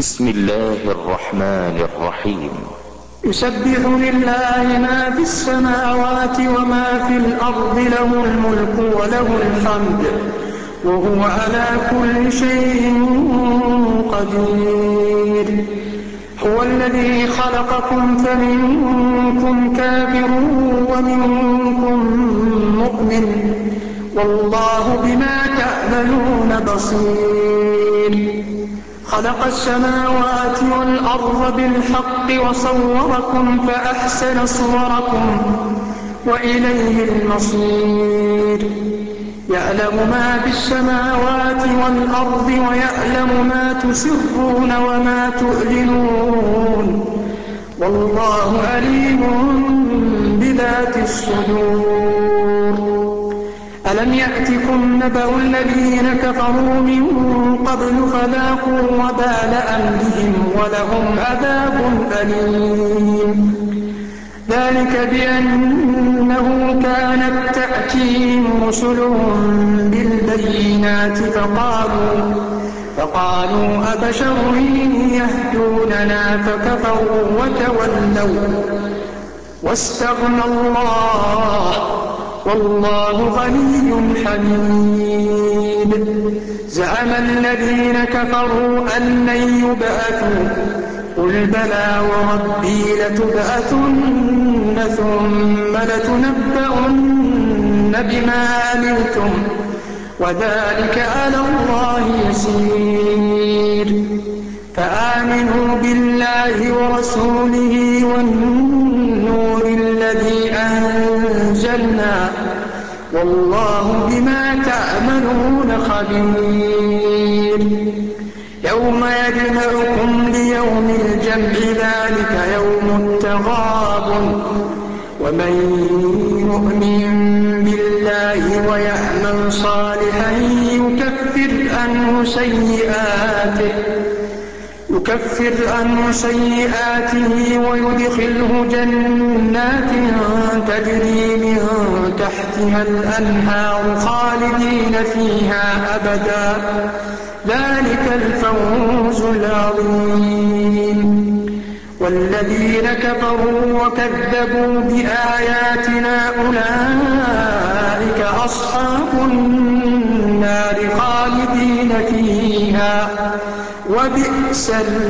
بسم الله الرحمن الرحيم. يسبح لله ما في السماوات وما في الأرض، له الملك وله الحمد وهو على كل شيء قدير. هو الذي خلقكم فمنكم كافر ومنكم مؤمن، والله بما تعملون بصير. خلق السماوات والأرض بالحق وصوركم فأحسن صوركم وإليه المصير. يعلم ما في السماوات والأرض ويعلم ما تسرون وما تعلنون، والله عليم بذات الصدور. ألم يأتكم نبأ الذين كفروا من قبل فذاقوا وبال أمرهم ولهم عذاب أليم. ذلك بأنه كانت تأتيهم رسلهم بالبينات فقالوا أبشر يهدوننا فكفروا وتولوا واستغنى الله والله غني حميد. زعم الذين كفروا أن لن يبعثوا، قل بلى وربي لتبعثن ثم لتنبؤن بما عملتم وذلك على الله يسير. فآمنوا بالله ورسوله والنور الذي أنزلنا، والله بما تعملون خبير. يوم يجمعكم ليوم الجمع ذلك يوم التغابن، ومن يؤمن بالله ويعمل صالحا يكفر عنه سيئاته ويدخله جنات تجري من تحتها الأنهار خالدين فيها أبدا، ذلك الفوز العظيم. والذين كفروا وكذبوا بآياتنا أولئك أصحاب النار خالدين فيها وبئس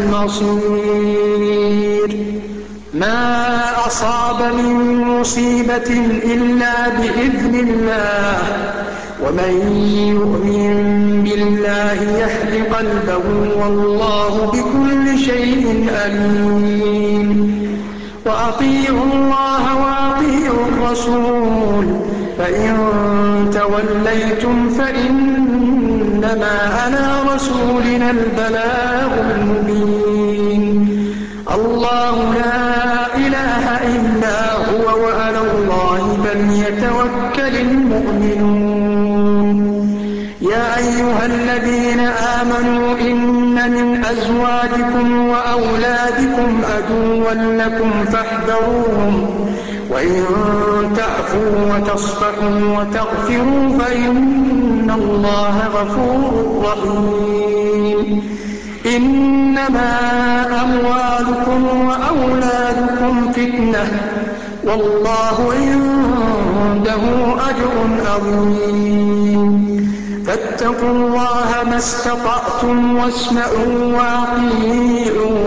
المصير. ما أصاب من مصيبة إلا بإذن الله، ومن يؤمن بالله يهد قلبه والله بكل شيء عليم. وأطيعوا الله وأطيعوا الرسول، فإن توليتم فإنما على رسولنا البلاغ المبين. الله لا إله إلا هو وعلى الله فليتوكل المؤمنون. يا أيها الذين آمنوا إن من أزواجكم وأولادكم عدوا لكم فاحذروهم، وإن تعفوا وتصفحوا وتغفروا فإن الله غفور رحيم. إنما أموالكم وأولادكم فتنة، والله عنده أجر عظيم. فاتقوا الله ما استطعتم واسمعوا وأطيعوا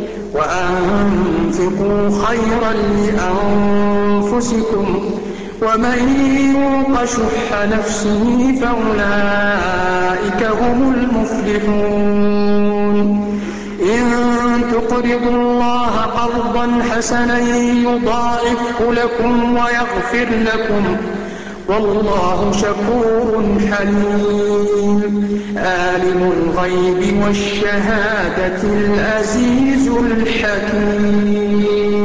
وأنفقوا خيرا لأنفسكم، ومن يوق شح نفسه فأولئك هم المفلحون. إن تقرضوا الله قرضا حسنا يضاعفه لكم ويغفر لكم، والله شكور حليم. عالم الغيب والشهادة العزيز الحكيم.